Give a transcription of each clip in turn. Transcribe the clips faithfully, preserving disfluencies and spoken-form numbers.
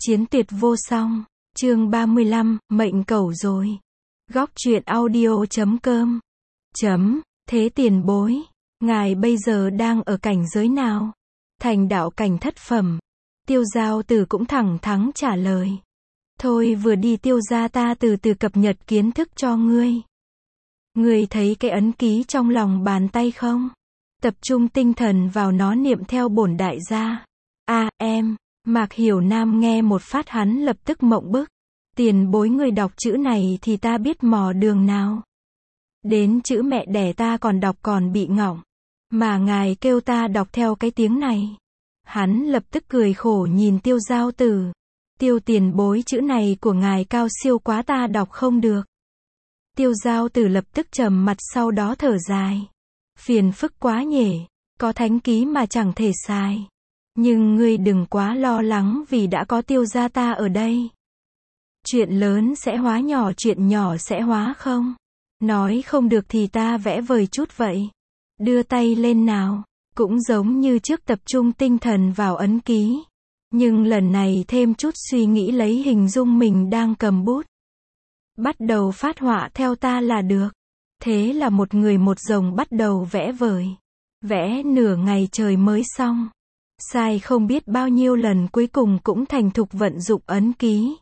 Chiến tuyệt vô song. Chương ba mươi lăm, mệnh cẩu rồi. Góc truyện audio chấm com. Chấm, thế tiền bối. Ngài bây giờ đang ở cảnh giới nào? Thành đạo cảnh thất phẩm. Tiêu Giao Tử cũng thẳng thắn trả lời. Thôi vừa đi tiêu gia ta từ từ cập nhật kiến thức cho ngươi. Ngươi thấy cái ấn ký trong lòng bàn tay không? Tập trung tinh thần vào nó niệm theo bổn đại gia. A, em. Mạc Hiểu Nam nghe một phát hắn lập tức mộng bức. Tiền bối người đọc chữ này thì ta biết mò đường nào. Đến chữ mẹ đẻ ta còn đọc còn bị ngọng. Mà ngài kêu ta đọc theo cái tiếng này. Hắn lập tức cười khổ nhìn Tiêu Giao Tử. Tiêu tiền bối chữ này của ngài cao siêu quá ta đọc không được. Tiêu Giao Tử lập tức trầm mặt sau đó thở dài. Phiền phức quá nhỉ, có thánh ký mà chẳng thể xài. Nhưng ngươi đừng quá lo lắng vì đã có tiêu gia ta ở đây. Chuyện lớn sẽ hóa nhỏ, chuyện nhỏ sẽ hóa không. Nói không được thì ta vẽ vời chút vậy. Đưa tay lên nào. Cũng giống như trước tập trung tinh thần vào ấn ký. Nhưng lần này thêm chút suy nghĩ lấy hình dung mình đang cầm bút. Bắt đầu phát họa theo ta là được. Thế là một người một rồng bắt đầu vẽ vời. Vẽ nửa ngày trời mới xong. Sai không biết bao nhiêu lần cuối cùng cũng thành thục vận dụng ấn ký.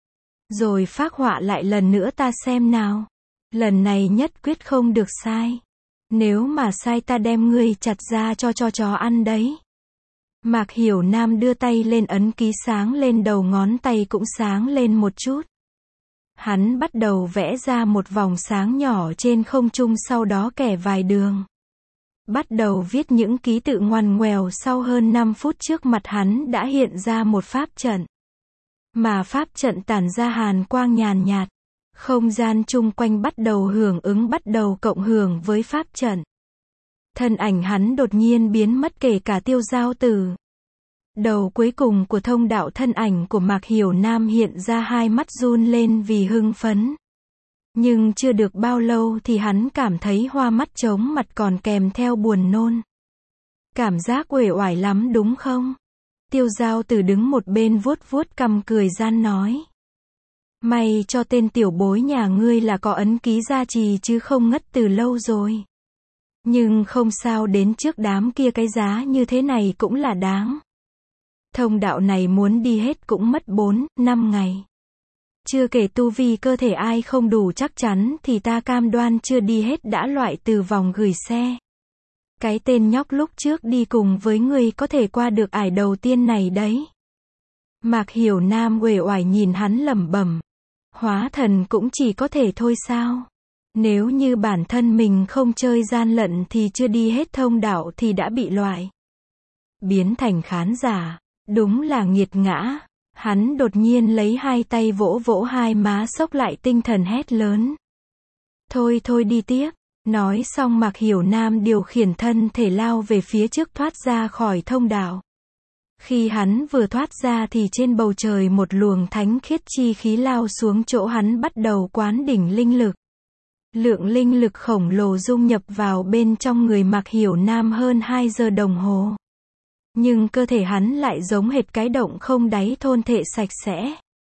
Rồi phác họa lại lần nữa ta xem nào. Lần này nhất quyết không được sai. Nếu mà sai ta đem ngươi chặt ra cho cho chó ăn đấy. Mạc Hiểu Nam đưa tay lên ấn ký sáng lên đầu ngón tay cũng sáng lên một chút. Hắn bắt đầu vẽ ra một vòng sáng nhỏ trên không trung sau đó kẻ vài đường. Bắt đầu viết những ký tự ngoằn ngoèo sau hơn năm phút trước mặt hắn đã hiện ra một pháp trận. Mà pháp trận tản ra hàn quang nhàn nhạt. Không gian chung quanh bắt đầu hưởng ứng bắt đầu cộng hưởng với pháp trận. Thân ảnh hắn đột nhiên biến mất kể cả Tiêu Giao Tử. Đầu cuối cùng của thông đạo thân ảnh của Mạc Hiểu Nam hiện ra hai mắt run lên vì hưng phấn. Nhưng chưa được bao lâu thì hắn cảm thấy hoa mắt trống mặt còn kèm theo buồn nôn. Cảm giác uể oải lắm đúng không? Tiêu Giao Tử đứng một bên vuốt vuốt cằm cười gian nói. May cho tên tiểu bối nhà ngươi là có ấn ký gia trì chứ không ngất từ lâu rồi. Nhưng không sao đến trước đám kia cái giá như thế này cũng là đáng. Thông đạo này muốn đi hết cũng mất bốn, năm ngày. Chưa kể tu vi cơ thể ai không đủ chắc chắn thì ta cam đoan chưa đi hết đã loại từ vòng gửi xe. Cái tên nhóc lúc trước đi cùng với ngươi có thể qua được ải đầu tiên này đấy. Mạc Hiểu Nam uể oải nhìn hắn lẩm bẩm. Hóa thần cũng chỉ có thể thôi sao? Nếu như bản thân mình không chơi gian lận thì chưa đi hết thông đạo thì đã bị loại. Biến thành khán giả. Đúng là nghiệt ngã. Hắn đột nhiên lấy hai tay vỗ vỗ hai má xốc lại tinh thần hét lớn. Thôi thôi đi tiếp. Nói xong Mạc Hiểu Nam điều khiển thân thể lao về phía trước thoát ra khỏi thông đạo. Khi hắn vừa thoát ra thì trên bầu trời một luồng thánh khiết chi khí lao xuống chỗ hắn bắt đầu quán đỉnh linh lực. Lượng linh lực khổng lồ dung nhập vào bên trong người Mạc Hiểu Nam hơn hai giờ đồng hồ. Nhưng cơ thể hắn lại giống hệt cái động không đáy thôn thệ sạch sẽ.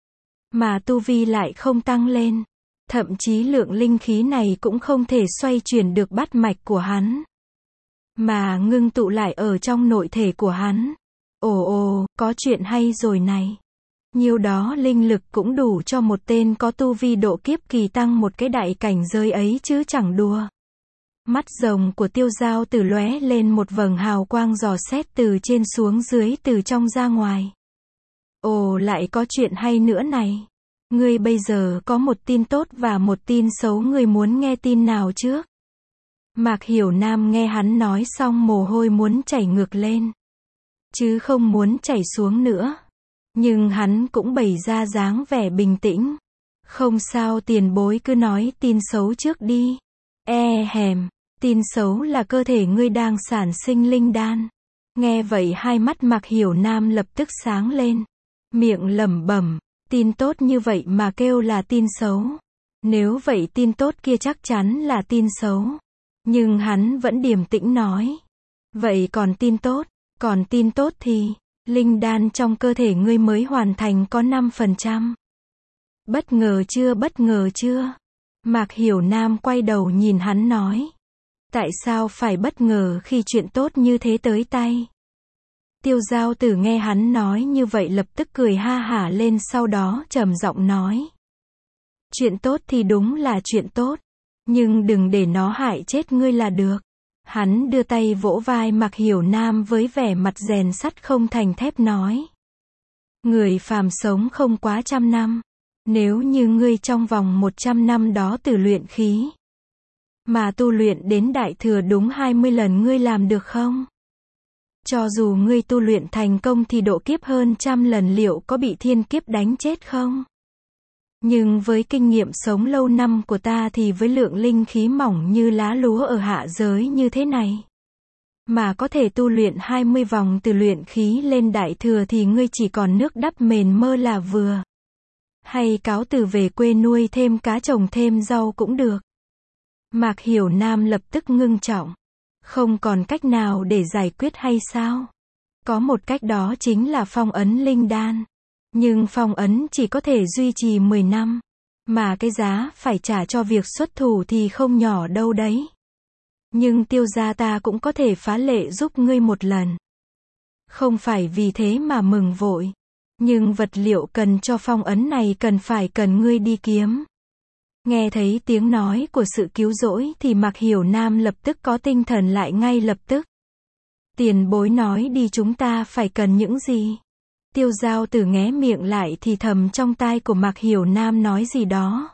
Mà tu vi lại không tăng lên. Thậm chí lượng linh khí này cũng không thể xoay chuyển được bát mạch của hắn. Mà ngưng tụ lại ở trong nội thể của hắn. Ồ ồ, có chuyện hay rồi này. Nhiêu đó linh lực cũng đủ cho một tên có tu vi độ kiếp kỳ tăng một cái đại cảnh giới ấy chứ chẳng đùa. Mắt rồng của Tiêu Giao Tử lóe lên một vầng hào quang dò xét từ trên xuống dưới từ trong ra ngoài. Ồ lại có chuyện hay nữa này. Ngươi bây giờ có một tin tốt và một tin xấu ngươi muốn nghe tin nào trước? Mạc Hiểu Nam nghe hắn nói xong mồ hôi muốn chảy ngược lên. Chứ không muốn chảy xuống nữa. Nhưng hắn cũng bày ra dáng vẻ bình tĩnh. Không sao tiền bối cứ nói tin xấu trước đi. E hèm, tin xấu là cơ thể ngươi đang sản sinh linh đan. Nghe vậy hai mắt Mạc Hiểu Nam lập tức sáng lên. Miệng lẩm bẩm, tin tốt như vậy mà kêu là tin xấu. Nếu vậy tin tốt kia chắc chắn là tin xấu. Nhưng hắn vẫn điềm tĩnh nói. Vậy còn tin tốt, còn tin tốt thì, Linh đan trong cơ thể ngươi mới hoàn thành có năm phần trăm. Bất ngờ chưa, bất ngờ chưa? Mạc Hiểu Nam quay đầu nhìn hắn nói. Tại sao phải bất ngờ khi chuyện tốt như thế tới tay? Tiêu Giao Tử nghe hắn nói như vậy lập tức cười ha hả lên, sau đó trầm giọng nói. Chuyện tốt thì đúng là chuyện tốt, nhưng đừng để nó hại chết ngươi là được. Hắn đưa tay vỗ vai Mạc Hiểu Nam với vẻ mặt rèn sắt không thành thép nói. Người phàm sống không quá trăm năm. Nếu như ngươi trong vòng một trăm năm đó từ luyện khí mà tu luyện đến đại thừa đúng hai mươi lần, ngươi làm được không? Cho dù ngươi tu luyện thành công thì độ kiếp hơn trăm lần, liệu có bị thiên kiếp đánh chết không? Nhưng với kinh nghiệm sống lâu năm của ta thì với lượng linh khí mỏng như lá lúa ở hạ giới như thế này, mà có thể tu luyện hai mươi vòng từ luyện khí lên đại thừa thì ngươi chỉ còn nước đắp mền mơ là vừa. Hay cáo từ về quê nuôi thêm cá, trồng thêm rau cũng được. Mạc Hiểu Nam lập tức ngưng trọng. Không còn cách nào để giải quyết hay sao? Có một cách, đó chính là phong ấn linh đan. Nhưng phong ấn chỉ có thể duy trì mười năm. Mà cái giá phải trả cho việc xuất thủ thì không nhỏ đâu đấy. Nhưng Tiêu gia ta cũng có thể phá lệ giúp ngươi một lần. Không phải vì thế mà mừng vội. Nhưng vật liệu cần cho phong ấn này cần phải cần ngươi đi kiếm. Nghe thấy tiếng nói của sự cứu rỗi thì Mạc Hiểu Nam lập tức có tinh thần lại ngay lập tức. Tiền bối nói đi, chúng ta phải cần những gì? Tiêu Giao Tử nghé miệng lại thì thầm trong tai của Mạc Hiểu Nam nói gì đó.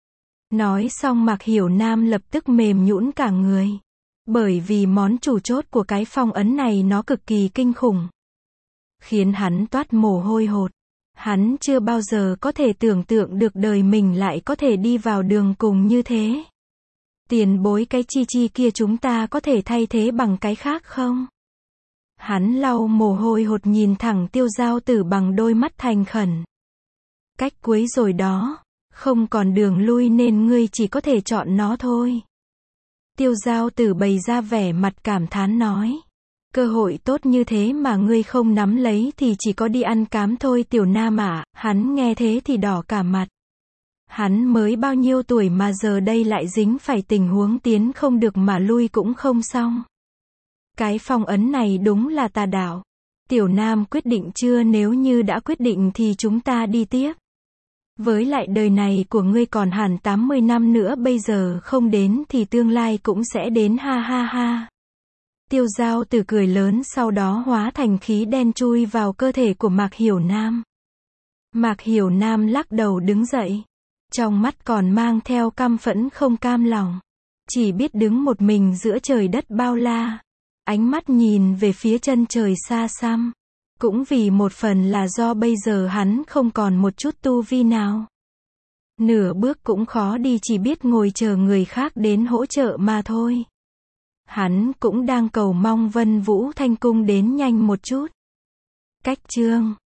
Nói xong Mạc Hiểu Nam lập tức mềm nhũn cả người. Bởi vì món chủ chốt của cái phong ấn này nó cực kỳ kinh khủng. Khiến hắn toát mồ hôi hột. Hắn chưa bao giờ có thể tưởng tượng được đời mình lại có thể đi vào đường cùng như thế. Tiền bối, cái chi chi kia chúng ta có thể thay thế bằng cái khác không? Hắn lau mồ hôi hột nhìn thẳng Tiêu Giao Tử bằng đôi mắt thành khẩn. Cách cuối rồi đó, không còn đường lui nên ngươi chỉ có thể chọn nó thôi. Tiêu Giao Tử bày ra vẻ mặt cảm thán nói. Cơ hội tốt như thế mà ngươi không nắm lấy thì chỉ có đi ăn cám thôi Tiểu Nam ạ. Hắn nghe thế thì đỏ cả mặt. Hắn mới bao nhiêu tuổi mà giờ đây lại dính phải tình huống tiến không được mà lui cũng không xong. Cái phong ấn này đúng là tà đạo. Tiểu Nam quyết định chưa? Nếu như đã quyết định thì chúng ta đi tiếp. Với lại đời này của ngươi còn hẳn tám mươi năm nữa, bây giờ không đến thì tương lai cũng sẽ đến, ha ha ha. Tiêu Giao Tử cười lớn, sau đó hóa thành khí đen chui vào cơ thể của Mạc Hiểu Nam. Mạc Hiểu Nam lắc đầu đứng dậy. Trong mắt còn mang theo căm phẫn không cam lòng. Chỉ biết đứng một mình giữa trời đất bao la. Ánh mắt nhìn về phía chân trời xa xăm. Cũng vì một phần là do bây giờ hắn không còn một chút tu vi nào. Nửa bước cũng khó đi, chỉ biết ngồi chờ người khác đến hỗ trợ mà thôi. Hắn cũng đang cầu mong Vân Vũ Thanh Cung đến nhanh một chút. Cách chương